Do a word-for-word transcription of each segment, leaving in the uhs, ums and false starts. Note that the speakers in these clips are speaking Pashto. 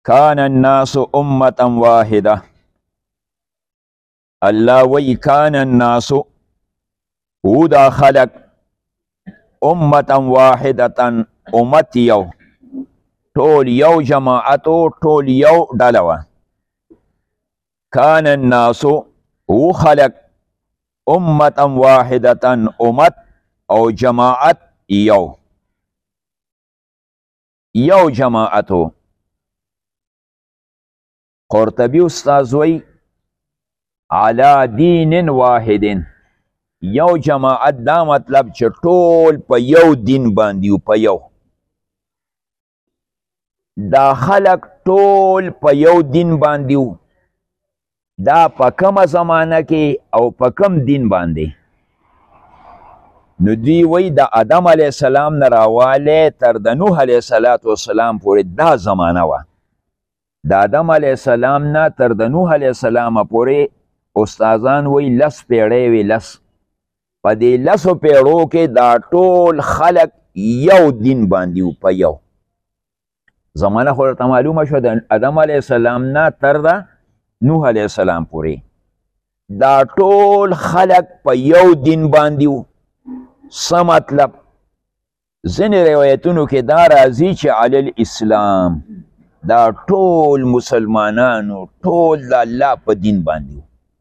کان الناس امتا واحده. الله وی کان الناس او دا خلق امتا واحدتا امت یو ټول یو جماعتو ټول یو ډلوه. کان الناس او خلق امتا واحدتا امت او جماعت یو یو جماعتو. قرطبی استاذ وی علا دین واحد، یو جماعت دا مطلب چې ټول په یو دین باندې په یو دا خلق ټول په یو دین باندې دا په کومه زمانه کې او په کوم دین باندې؟ نو دوی وی د آدم علیه السلام نه راواله تر د نوح علیه السلام پورې دا زمانه وه. د آدم علیه السلام نه تر د نوح علیه السلام پورې استادان وی لس پیړۍ وي. لس په دې لسو پیړو کې دا ټول خلق یو دین باندې په یو زمانه خو ورته معلومه شوه د آدم علیه السلام نه تر د نوح علیه السلام پورې دا ټول خلق په یو دین باندې و. څه مطلب؟ ځینې روایتونو کې دا راځي چې علی الاسلام دا ټول مسلمانانو ټول د الله په دین باندې.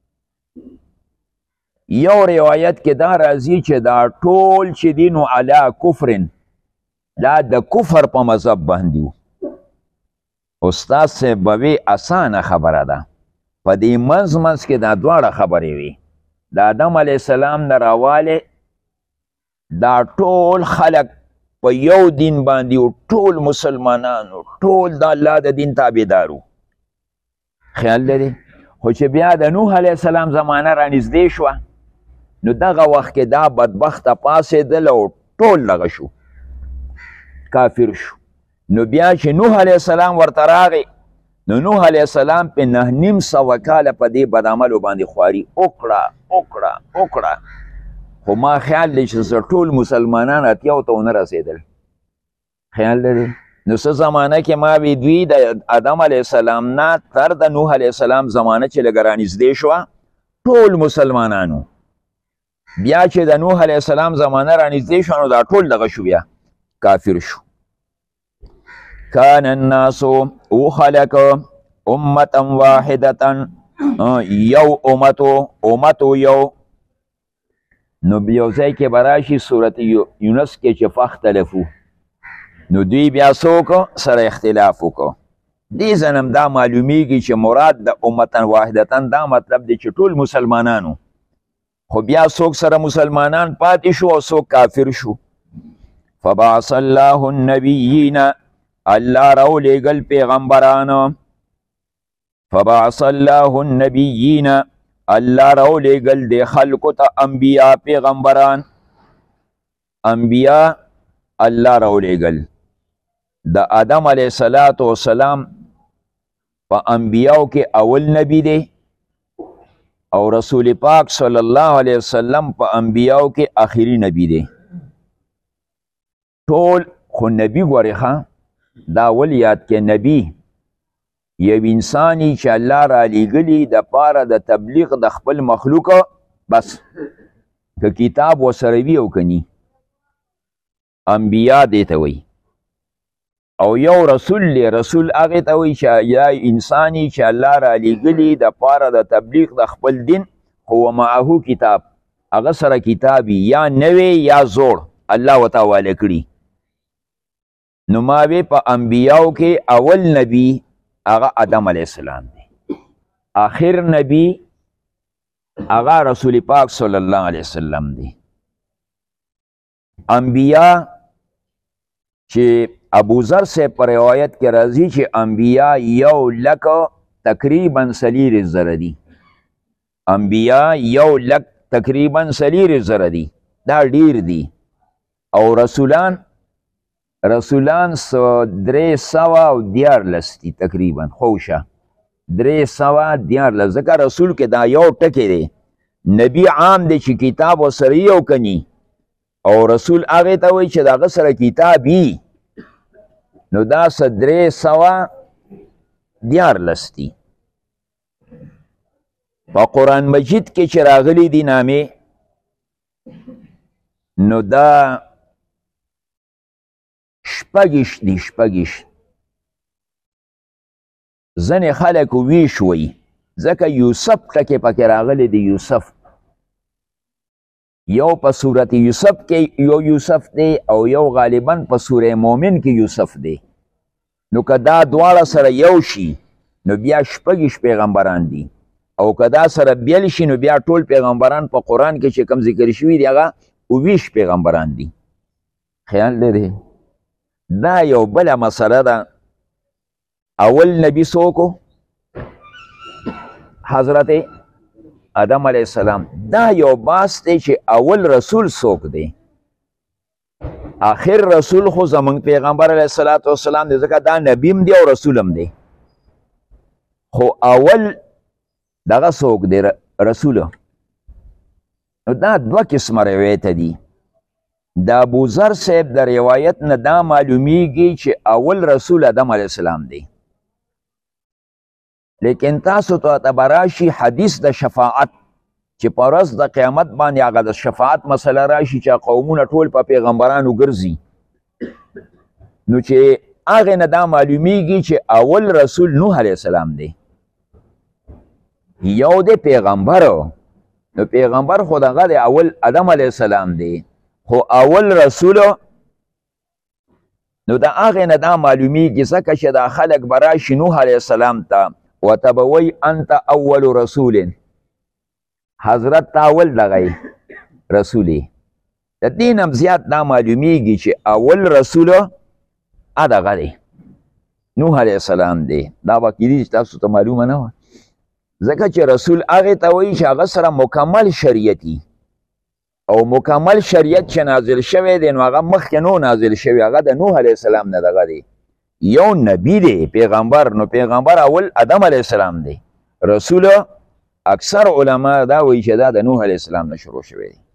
یو روایت کې دا راځي چې دا ټول چې دینو علی کفرن دا د کفر په مذهب باندې. استاد صاحب به اسانه خبره ده، په دې منځ منځ کې دا دواړه خبرې وي. د آدم علیه السلام نه راواله دا ټول خلق په یو دین باندې او ټول مسلمانانو ټول د الله د دین تابعدارو. خیال لري؟ خو چې بیا د نوح علیه السلام زمانه رانږدې شوه نو دغه وخت کې دا بدبخته پاڅېدل او ټول دغه شو کافر شو. نو بیا چې نوح علیه السلام ورته راغی نو نوح علیه السلام په نه نیم سوه کاله په دې بدعملو باندې خواري وکړه وکړه وکړه. خو ما خیال دی چې زه ټول مسلمانان اتیاو ته ونه رسېدل. خیال لري؟ نو څه زمانه کې ما وی دوی د آدم علیه السلام نه تر د نوح علیه السلام زمانه چې لږه رانږدې شوه ټول مسلمانانو. بیا چې د نوح علیه السلام زمانه رانږدې شوه نو دا ټول دغه شو بیا کافر شو. کان الناس او خلق امتا واحدتا یو امتو امتو یو. نو یو ځای کې به راشي صورت یونس کې چې فاختلفو نو دوی بیا څه وکړو سره اختلاف وکړو. دې ځنم دا معلومیږي چې مراد د امتا واحدتا دا مطلب دی چې ټول مسلمانانو، خو بیا څوک سره مسلمانان پاتې شو او څوک کافر شو. فبعث الله النبیین الله راولېږل پیغمبرانو. فبعث الله النبیین الله راولېږل د خلکو ته انبیا پیغمبران. انبیا الله راولېږل. د آدم علیه السلام په انبیاو کې اول نبی دی او رسول پاک صلی الله علیه وسلم په انبیاو کې آخري نبی دی. ټول خو نبی ګورې ښه دا ول یاد کې نبی یو انسانی چې الله را لیږلي د پاره د تبلیغ د خپل مخلوق بس که کتاب ورسره وي او که ني انبیا دې ته وایي. او یو رسول دی، رسول هغې ته وایي چې یا انسانی چې الله را لیږلي د پاره د تبلیغ د خپل دین خو معهو کتاب هغه سره کتابي یا نوی یا زوړ الله ورته حواله کړي. نو ما وی په انبیاو کې اول نبی هغه آدم علیه السلام دی، آخر نبی هغه رسول پاک صلی الله علیه وسلم دی. انبیا چې ابو ذر سے پر روایت کې راځي چې انبیا یو لک تقریبا سلیر زره دي. انبیا یو لک تقریبا سلیر زره دي، دا ډیر دي. او رسولان رسولان سو درې سوه او دیارلس دي تقریبا. خوشه درې سوه دیارلس، ځکه رسول کې دا یو ټکی دی. نبی عام دی چې کتاب ورسره یو کني او رسول هغې ته وایي چې د هغه سره کتاب وي. نو دا څه درې سوه دیارلس دي. په قرآن مجید کې چې راغلي دي نامې نو دا شپږیشت دي. شپږیشت ځینې خلک ویش وایي ځکه یوسف ټکې پکې راغلی دی. یوسف یو په صورت یوسف کې یو یوسف دی او یو غالبا په سوره مومن کې یوسف دی. نو که دا دواړه سره یو شي نو بیا شپږیشت پیغمبران دي او که دا سره بیل شي نو بیا ټول پیغمبران په قرآن کې چې کم ذکر شوي دي هغه اوویشت پیغمبران دي. خیال لري دا یو بله مسله ده. اول نبی څوک حضرت آدم علیه السلام. دا یو باس دی چې اول رسول څوک دی. آخر رسول خو زمونږ پیغمبر علیه الصلاة والسلام دی ځکه دا نبیم دی او رسولم دی. خو اول دغه څوک دی رسول. نو دا دوه قسمه روایت دي. د ابوذر صاحب د روایت نه دا معلومیږي چې اول رسول آدم علیه السلام دی. لیکن تاسو ته به راشي حدیث د شفاعت چې په ورځ د قیامت باندې هغه د شفاعت مسله راشي چې قومونه ټول په پیغمبرانو ګرځي نو چې هغې نه دا معلومیږي چې اول رسول نوح علیه السلام دی. یو دی پیغمبر نو پیغمبر خو دغه دی اول آدم علیه السلام دی. خو اول رسول نو د هغې نه دا معلومیږي ځکه چې دا خلک به راشي نوح علیه السلام ته ورته به وایي انت اول رسول حضرت تا اول دغه رسول یې. د دې نه هم زیات دا معلومیږي چې اول رسول دغه دی نوح علیه السلام دی. دا واقعي چې تاسو ته معلومه نه وه ځکه چې رسول هغې ته وایي چې هغه سره مکمل شریعت او مکمل شریعت چې نازل شوی دی نو هغه مخکې نو نازل شوی هغه د نوح علیه السلام نه دغه دی. یو نبی دی پیغمبر. نو پیغمبر اول آدم علیه السلام دی. رسول اکثر علما دا وایي چې دا د نوح علیه السلام نه شروع شوی دی.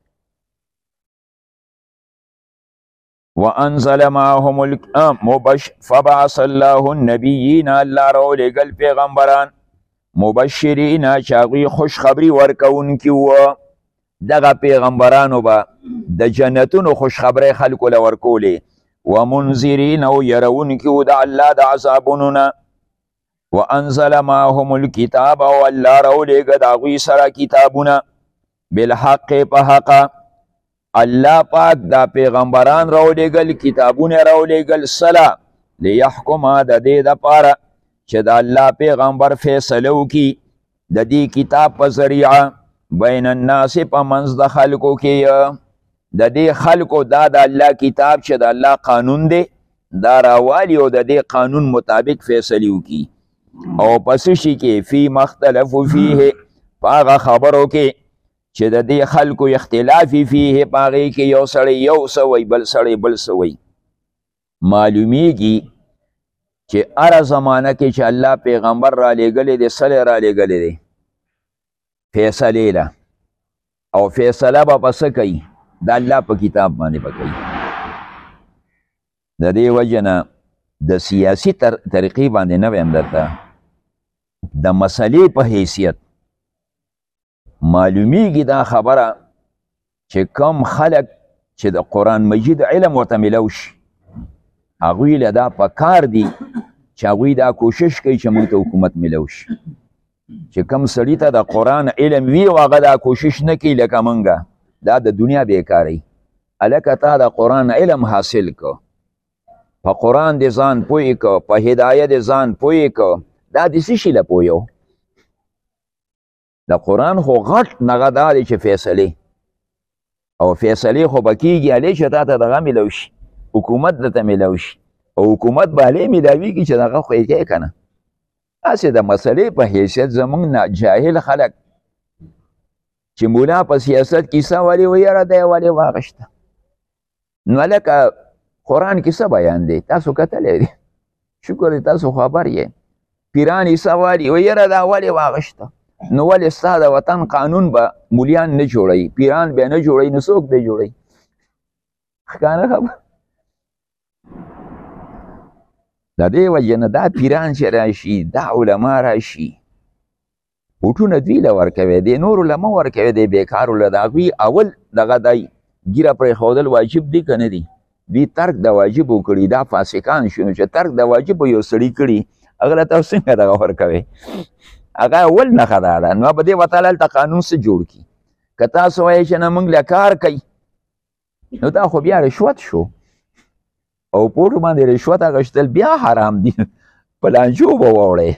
وانزل معهم فبعث الله النبیین الله راولېږل پیغمبران مبشرین چې هغوی خوشخبري ورکوونکي وه. دغه پیغمبرانو به د جنتونو خوشخبری خلکو له ورکولې ومنذرین او یرونکي وو د الله د عذابونو نه. وانزل معهم الکتاب او الله راولېږه د هغوی سره کتابونه بالحق په حقه. الله پاک دا پیغمبران راولېږل کتابونه راولېږل سله لیحکمه د دې دپاره چې د الله پیغمبر فیصله وکړي د دې کتاب په ذریعه بین الناس په منځ د خلکو کې. د دې خلکو دا د الله کتاب چې د الله قانون دی دا راوالي او د دې قانون مطابق فیصلې وکړي او په څه شي کې فی مختلفو فیه په هغه خبرو کې چې د دې خلکو اختلافي فیه په هغې کې یو سړی یو څه وایي بل سړی بل څه وایي. معلومیږي چې هره زمانه کې چې الله پیغمبر را لېږلی دی څه را لېږلی دی فیصلې له او فیصله به په څه کوي د الله په کتاب باندې به کوي. د دې وجه نه د سیاسي طریقې باندې نه ویم درته د مسلې په حیثیت معلومیږي دا خبره چې کم خلک چې د قرآن مجید علم ورته میلو شي هغوی له دا په کار دي چې هغوی دا کوشش کوي چې موږ ته حکومت میلو شي. چې کم سړي ته د قرآن علم وي او هغه دا کوشش نه کوي لکه موږ دا د دنیا بیکاري. هلکه تا د قرآن علم حاصل کو په قرآن دې ځان پوی کو په هدایت دې ځان پوی کو دا د څه شي له پویو. د قرآن خو غټ نغه دا دی چې فیصلې او فیصلې خو به کېږي هلې چې تا ته دغه میلو شي حکومت درته میلو شي او حکومت به هلې میلاویږي چې دغه خو یې کوې که نه. هسې د مسلې په حیثیت زموږ نه جاهل خلک چې مولا په سیاست کیسه ولې و یاره دی ولې واغشته نو لکه قرآن کې څه بیان دی تاسو کتلی دی شکر دی تاسو خبر یې پیران کیسه وایي و یاره دا ولې واغشته نو ولې ستا د وطن قانون به مولیان نه جوړوي پیران به نه جوړوي نو څوک دی جوړوي ښکاره خبر. د دې وجې نه دا پیران چې راشي دا علما راشي بوټونه دوی له ورکوي دی نورو له مه ورکوي دی بېکارو له د هغوی اول دغه دی ګیره پرېښودل واجب دی که نه دي دوی ترک د واجبو کړي دا فاسقان شو نو چې ترک د واجبو یو سړي کړي هغه له تاسو څنګه دغه ورکوئ هغه اول نښه دا ده نو به دې ورته هلته قانون څه جوړ کړي که تاسو وایئ چې نه موږ له کار کوي نو دا خو بیا رشوت شو او پوټو باندې رشوت اخیستل بیا حرام دي په لانجو به واوړئ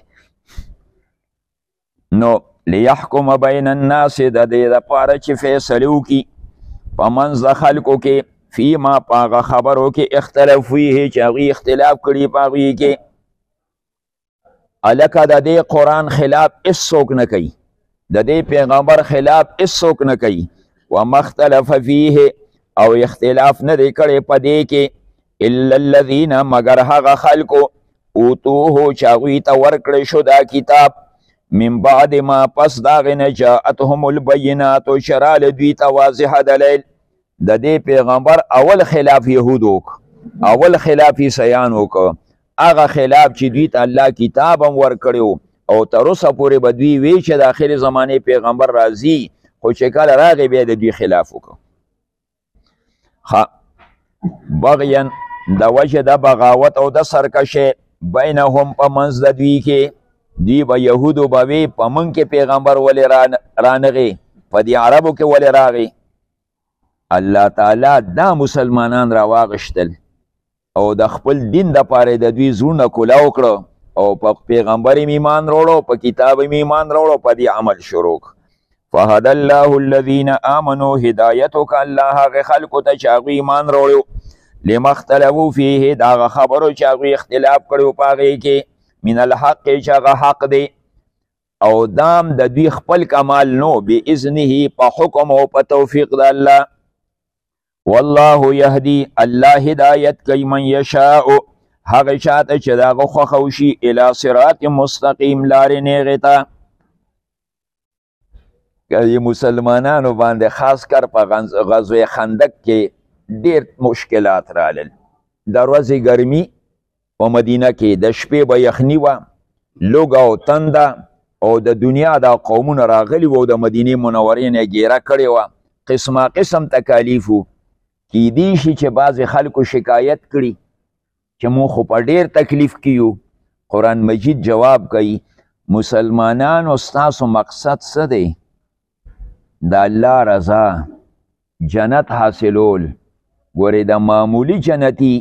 نو لیحکم بین الناس د دې دپاره چې فیصلې وکړي په منځ د خلکو کې فیما په هغه خبرو کې اختلاف فیه چې هغوی اختلاف کړي په هغوی کې هلکه د دې قرآن خلاف هېڅوک نه کوي د دې پیغمبر خلاف هېڅوک نه کوي وما اختلف فیه او اختلاف نه دی کړی په دې کې الا الذین مگر هغه خلکو اوتوه چې هغوی ته ورکړی شو دا کتاب من بعد ما پس د هغې نه جاءتهم البینات چې راله دوی ته واضحه دلیل د دې پیغمبر اول خلاف یهود وک اول خلاف عیسیان وک هغه خلاف چې دوی ته الله کتاب هم ورکړی او تر اوسه پورې به دوی وی چې د آخرې زمانې پیغمبر راځي خو چې کله راغی بیا د دوی خلاف وکړو بغیا د وجه د بغاوت او د سرکشۍ بینهم په منځ د دوی کې دی به یهودو به وی په موږ کې پیغمبر ولې رانغی په دې عربو کې ولې راغی الله تعالی دا مسلمانان راواغشتل او د خپل دین دپاره د دوی زړونه کولاو کړه او په پیغمبر یې ایمان راوړو په کتاب یې ایمان راوړو په دې عمل شروع فهد الله الذین آمنوا هدایت وکړه الله هغې خلکو ته چې هغوی ایمان راوړو لما اختلفوا فیه د هغه خبرو چې هغوی اختلاف کړی په هغې کې من الحق چې هغه حق دی او دام د دوی خپل کمال نو باذنه په حکم او په توفیق د الله والله یهدی الله هدایت کوي من یشاء هغه چاته چې د هغه خوښه وشي الی صراط مستقیم لارې نیغې ته مسلمانانو باندې خاص کر په غزوه خندق کې ډیر مشکلات رالل د ورځې ګرمي په مدینه کې د شپې به یخني وه لوږه او تنده او د دنیا دا قومونه راغلي وو د مدینې منورې نه ګیره کړې وه قسمه قسم تکالیف وو کیدی شي چې بعضې خلکو شکایت کړي چې مو خو په ډیر تکلیف کې یو قرآن مجید جواب کوي مسلمانانو ستاسو مقصد څه دی د الله رضا جنت حاصلول ګورې د معمولی جنتي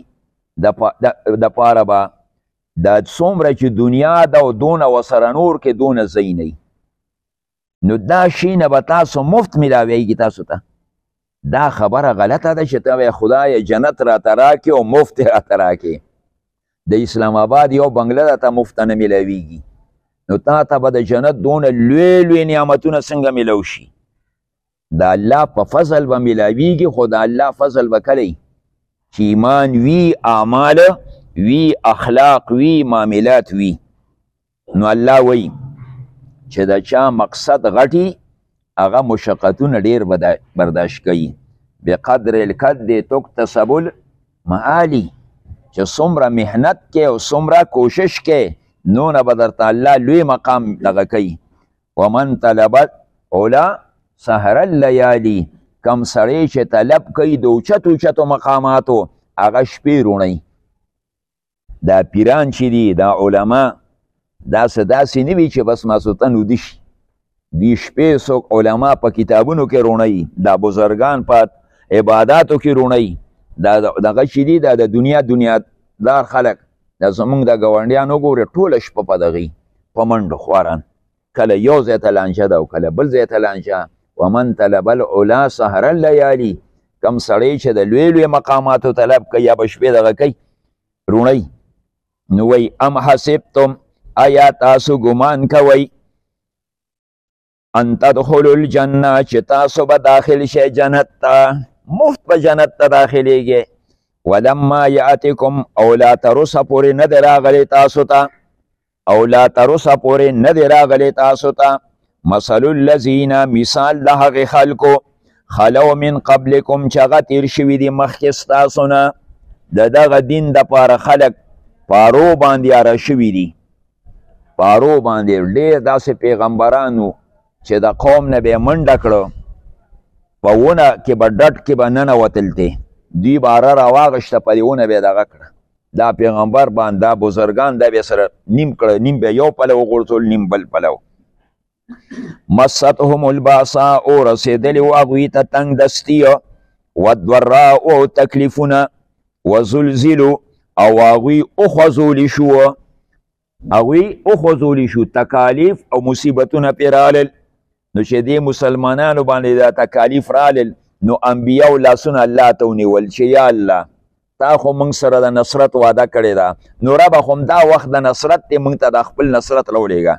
د پاره به دا څومره چې دنیا ده او دونه ورسره نور کې دونه ځای نه نو دا شي نه به تاسو مفت میلاویږي تاسو ته دا خبره غلطه ده چې ته وایې خدای جنت راته راکړي او مفت یې راته راکړي د اسلام آباد یو بنګله ده ته مفت نه میلاویږي نو تا ته به د جنت دونه لوی لوی نعمتونه څنګه میلو شي د الله په فضل به میلاویږي خو د الله فضل به کلی چې ایمان وی اعمال وی اخلاق وی معاملات وی نو الله وی چې د چا مقصد غټي هغه مشقتونه ډیر برداشت کوي بقدر الکد تکتسب المعالی چې څومره محنت کې او څومره کوشش کې نو نه به درته الله لوی مقام دغه کوي ومن طلبت اولا سهر اللیالی کم سړی چې طلب کوي د اوچتو اوچتو مقاماتو هغه شپې روڼی دا پیران چې دي دا علما داسې داسې نه وي چې بس ماسوتن ویده شي دوی شپې څوک علما په کتابونو کې روڼی دا بزرګان په عباداتو کې روڼی دا دغه چې دي دا د دنیا دنیادار خلک دا زمونږ د ګاونډیانو ګورې ټوله شپه په دغې په منډو خواران کله یو ځای ته لانجه ده او کله بل ځای ته لانجه ومن طلب العلا سهر اللیالي کم سړی چې د لوی لوی مقاماتو طلب کوي یا به شپې دغه کوي روڼی نو وی ام حسبتم آیا تاسو ګمان کوئ ان تدخلوا الجنه چې تاسو به داخل شئ جنت ته مفت په جنت ته داخلیږئ ولما یاتکم او لا تر اوسه پورې نه دی راغلی تاسو ته او لا تر اوسه پورې نه دی راغلی تاسو ته مثل الذین مثال د هغې خلکو خلو من قبلکم چې هغه تیر شوي دي مخکې ستاسو نه د دغه دین دپاره خلک پارو باندې اره شوي دي پارو باندې ډېر داسې پیغمبرانو چې د قوم نه به یې منډه کړه په ونه کې به ډډ کې به ننوتل دی دوی به اره راواغېسته په دې ونه به یې دغه کړه دا پیغمبر باندې دا بزرګان دا به سره نیم کړه نیم به یو پلو وغورځول نیم بل پلو مستهم الباساء رسېدلې وو هغوی ته تنګ دستي والضراء او تکلیفونه وزلزلو او هغوی وخوځولی شو هغوی وخوځولی شو تکالیف او مصیبتونه پرې رالل نو چې دې مسلمانانو باندې دا تکالیف رالل نو انبیاو لاسونه الله ته ونیول چې یا الله تا خو موږ سره د نصرت وعده کړې ده نو ربه خو دا وخت د نصرت دی موږ ته د خپل نصرت راولېږه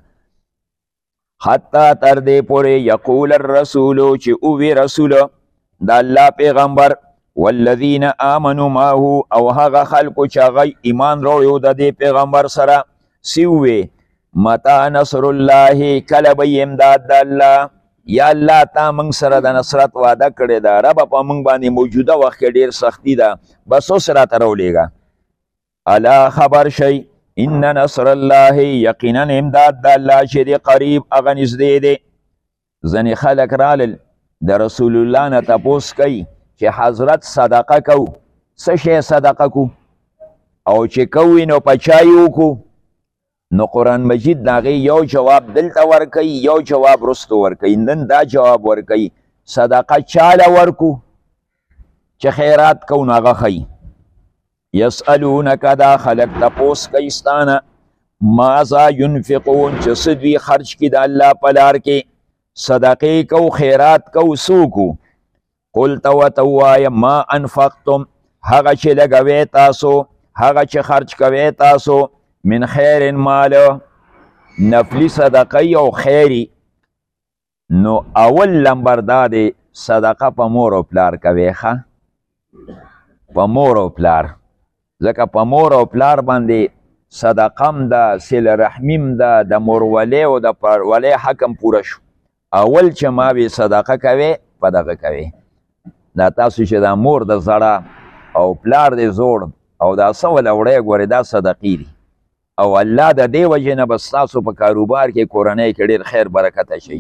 حتی تر دې پورې یقول الرسول چې اووی رسول د الله پیغمبر والذین آمنوا معه او هغه خلکو چې هغه ایمان راوړی د دې پیغمبر سره سی ووی متا نصر الله کله به امداد د الله یا الله تا موږ سره د نصرت وعده کړې ده ربه په موږ باندې موجوده وخت کې ډېر سختی ده بس اوس راته راولېږه الا خبر شئ ان نصر الله یقینا امداد د الله چې دی قریب هغه نږدې دی ځینې خلک رالل د رسول الله نه تپوس کوي چې حضرت صدقه کو څه شی صدقه کو او چې کوي نو په چا یې وکړو نو قرآن مجید د هغې یو جواب دلته ورکوي یو جواب رستو ورکوي نن دا جواب ورکوي صدقه چاله ورکو چې خیرات کو نو هغه ښیي یسألونک دا خلق تپوس کوي ستانه ماذا ینفقون چې څه دوی خرج کړي د الله په لار کې صدقې کو خیرات کو څوکو قل ته ورته ووایه ما انفقتم هغه چې لګوئ تاسو هغه چې خرج کوئ تاسو من خیر مال نفلی صدقه او خیری نو اول لمبر دا دی صدقه په مور او پلار کوي ښه په مور او پلار ځکه په مور او پلار باندې صدقم ده صله رحمیم ده د مورولۍ او د پلارولۍ حکم پوره شو اول چې ما وی صدقه کوي په دغه کوي دا تاسو چې دا مور د زړه او پلار د زوړ او دا څه وله وړی ګورې دا صدقې دي او الله د دې وجې نه بس تاسو په کاروبار کې کورنۍ کې ډېر خیر برکته شي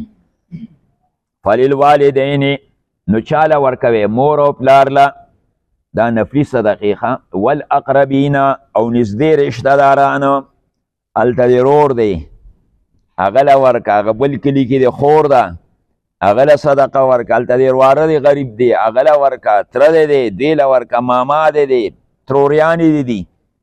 فللوالدین نو چاله ورکوي مور او پلار له دا نفلي صدقې ښه والاقربین او نږدې رشته دارانو هلته دې رور دی هغه له ورکه هغه بل کلي کې د خور ده هغه له صدقه ورکه هلته دې واره دی غریب دی هغه له ورکه تره دی دی دې له ورکه ماما دی دی تروریانې دی دی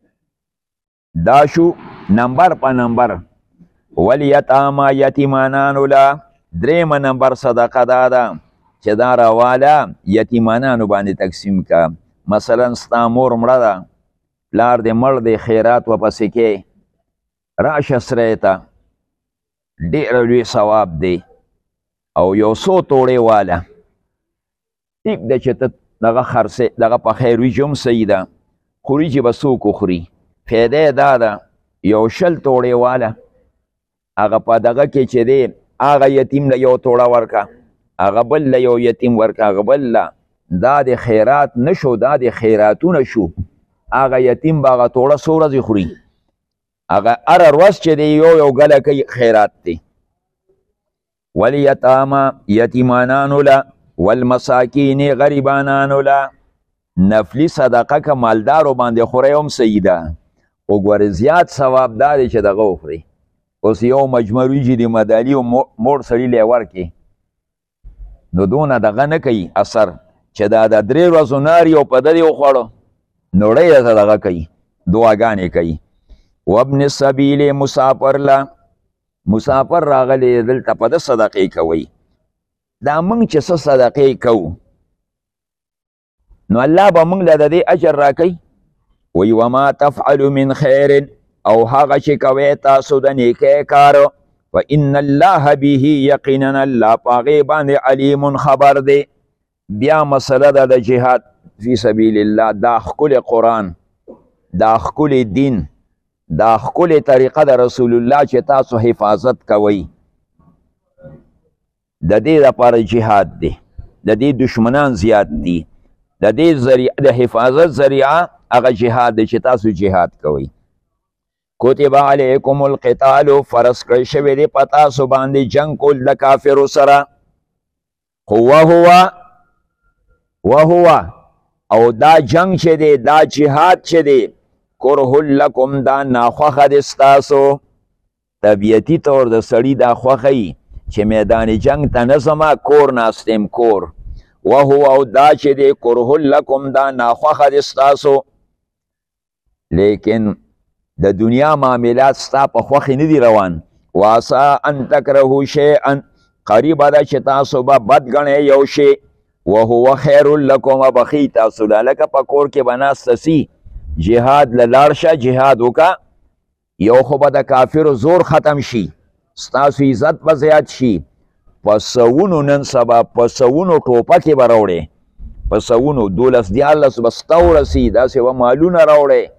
دا شو نمبر په نمبر والیتاما یتیمانانو له درېیمه نمبر صدقه دا ده چې دا راواله یتیمانانو باندې تقسیم که مثلا ستا مور مړه ده پلار دې مړ دی خیرات ورپسې کې راشه سری ته ډېره لوی ثواب دی او یو څو توړې واله ټیک ده چې ته دغه خرڅې دغه پخی وریجې هم صحیح ده خو وریجې به څوک وخوري فایده دا ده یو شل توړې واله هغه په دغه کې چې دی هغه یتیم له یو توړه ورکه هغه بل له یو یتیم ورکه هغه بل له دا د خیرات نه شو دا د خیراتونه شو هغه یتیم به هغه توړه څو ورځې خوري هغه هره ورځ چې دی یو یو ګله کوي خیرات دی والیتاما یتیمانانو له والمساکین غریبانانو له نفلی صدقه که مالدارو باندې خورئ هم صحیح ده خو ګورې زیات ثواب دا دی چې دغه وخوري اوس یو مجموع وریجې د مدالي او موړ سړي لی ورکړي نو دونه دغه نه کوي اثر چې دا د درې ورځو ناري او په دې وخوړو نو ډېره ته دغه کوي دعاګانې کوي وابن السبیل مسافر له مسافر راغلی دلته په ده صدقې کوئ دا موږ چې څه صدقې کوو نو الله به موږ له د دې اجر راکوي وی وما تفعل من خیر او هغه چې کوئ تاسو د نیکۍ کار فإن الله به یقینا الله په هغې باندې علیم خبر دی بیا مسله ده د جهاد فی سبیل الله دا ښکلی قرآن دا ښکلی دین دا ښکلی طریقه د رسول الله چې تاسو حفاظت کوئ د دې لپاره جهاد دی د دې دشمنان زیات دي د دې ذریعه د حفاظت ذریعه هغه جهاد دی چې تاسو جهاد کوئ کتب علیکم القتال فرض کړی شوی دی په تاسو باندې جنګ کول د کافرو سره خو وهو وهو او دا جنگ چې دی دا جهاد چې دی کرهو لکم دا ناخوښه دی ستاسو طبیعتي طور د سړي دا خوښه وي چې میدان جنگ ته نه ځمه کور ناستیم کور وهو او دا چې دی کرهو لکم دا ناخوښه دی ستاسو لیکن د دنیا معاملات ستا په خوښې نه دي روان واسا ان تکرهو شیئا قریبه ده چې تاسو به بد ګڼئ یو شی وهو خیر لکم بخی تاسو له لکه په کور کې به ناسته سي جهاد له لاړ شه جهاد وکړه یو خو به د کافرو زور ختم شي ستاسو عزت به زیات شي په سوونو نن سبا په سوونو ټوپکې به راوړې په سوونو دولس دیارلس به سته ورسي داسې به مالونه راوړې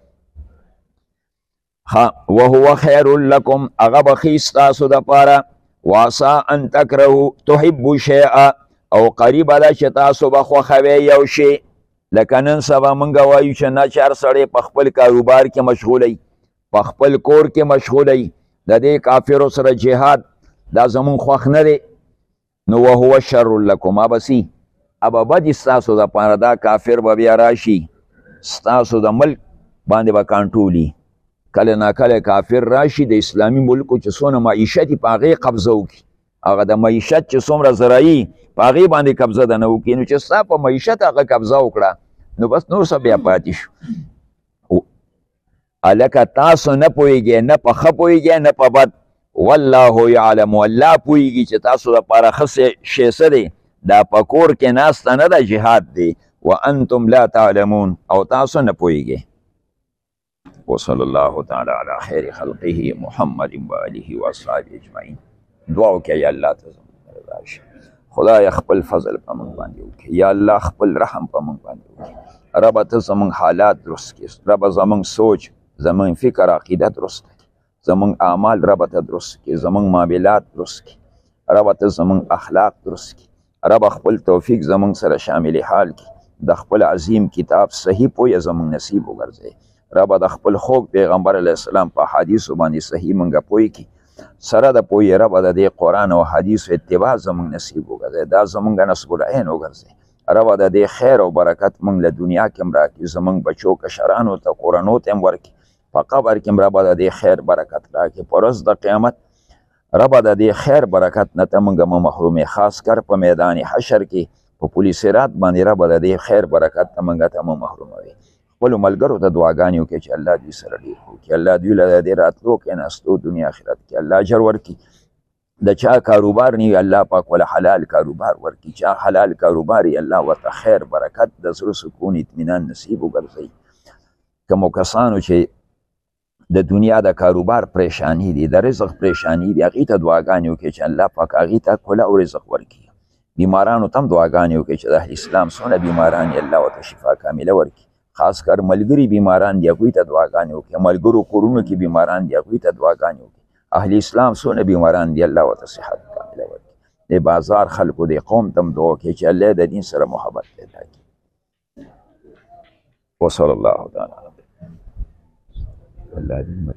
وهو خیر لکم هغه بخی ستاسو دپاره واسا ان تکرهو تحبو شیئا او قریبه ده چې تاسو به خوښوئ یو شی لکه نن سبا موږ وایو چې ناچار سړی په خپل کاروبار کې مشغولی په خپل کور کې مشغولی د دې کافرو سره جهاد دا زمون خوښ نه دی نو وهو شر لکم ابسی ابه بدي ستاسو دپاره دا کافر به بیا راشي ستاسو د ملک باندې به کنټرولي کله ناکله کافر راشي د اسلامي ملکو چې څونه معیشت په هغې قبضه وکړي هغه د معیشت چې څومره زرعي په هغې باندې قبضه ده نه وکړي نو چې ستا په معیشت هغه قبضه وکړه نو بس نور څه بیا پاتې شو هلکه تاسو نه پوهېږئ نه په ښه پوهېږئ نه په بد والله یعلم الله پوهېږي چې تاسو دپاره ښه شی څه دی دا په کور کې ناسته نه ده جهاد دی وانتم لا تعلمون او تاسو نه پوهېږئ وصلی الله تعالی علی خیر خلقه محمد و آله و اصحابه اجمعین دعا وکړه یا الله ته زموږ رضا شي خدای خپل فضل په موږ باندې وکړي یا الله خپل رحم په موږ باندې وکړي ربه ته زموږ حالات درست کړي ربه زموږ سوچ زموږ فکر عقیده درست کړي زموږ اعمال ربه ته درست کړي زموږ معاملات درست کړي ربه ته زموږ اخلاق درست کړي ربه خپل توفیق زموږ سره شامل حال کړي د خپل عظیم کتاب صحیح پوهه زموږ نصیب وګرځوي ربه د خپل خوږ پیغمبر علیه السلام په حدیثو باندې صحیح مونږه پوه کړي سره د پوهې ربه د دې قرآن او حدیثو اتباع زموږ نصیب وګرځوي دا زموږ نصب العین وګرځوي ربه د دې خیر او برکت مونږ له دنیا کې هم راکړي زموږ بچو کشرانو ته کورنو ته هم ورکړي په قبر کې هم ربه د دې خیر برکت راکړي په ورځ د قیامت ربه د دې خیر برکت نه ته مونږ مه محرومې خاص کر په میدان حشر کې په پولیس رات باندې ربه د دې خیر برکت ته مونږ ته مه محروموي خپلو ملګرو ته دعاګانې وکړي چې الله دوی سره ډېر وکړي الله دوی له د دې راتلو کېناستو دنیا آخرت کې الله اجر ورکړي د چا کاروبار نه وي الله پاک وله حلال کاروبار ورکړي چا حلال کاروبار وي الله ورته خیر برکت د زړه سکون اطمینان نصیب وګرځوي کومو کسانو چې د دنیا د کاروبار پریشانی دي د رزق پریشانی دي هغې ته دعاګانې وکړي چې الله پاک هغې ته کله او رزق ورکړي بیمارانو ته هم دعاګانې وکړي چې د اهل اسلام څونه بیماران یې الله ورته شفا کامله ورکړي خاص کر ملګری بیماران دي هغوی ته دعاګانې وکړي ملګرو کورونو کې بیماران دي هغوی ته دعاګانې وکړي اهل اسلام څونه بیماران دي الله ورته صحت کامله ورکړي د بازار خلکو د قوم ته هم دعا وکړي چې الله د دین سره محبت پیدا کړي وصلی الله تعالی علیه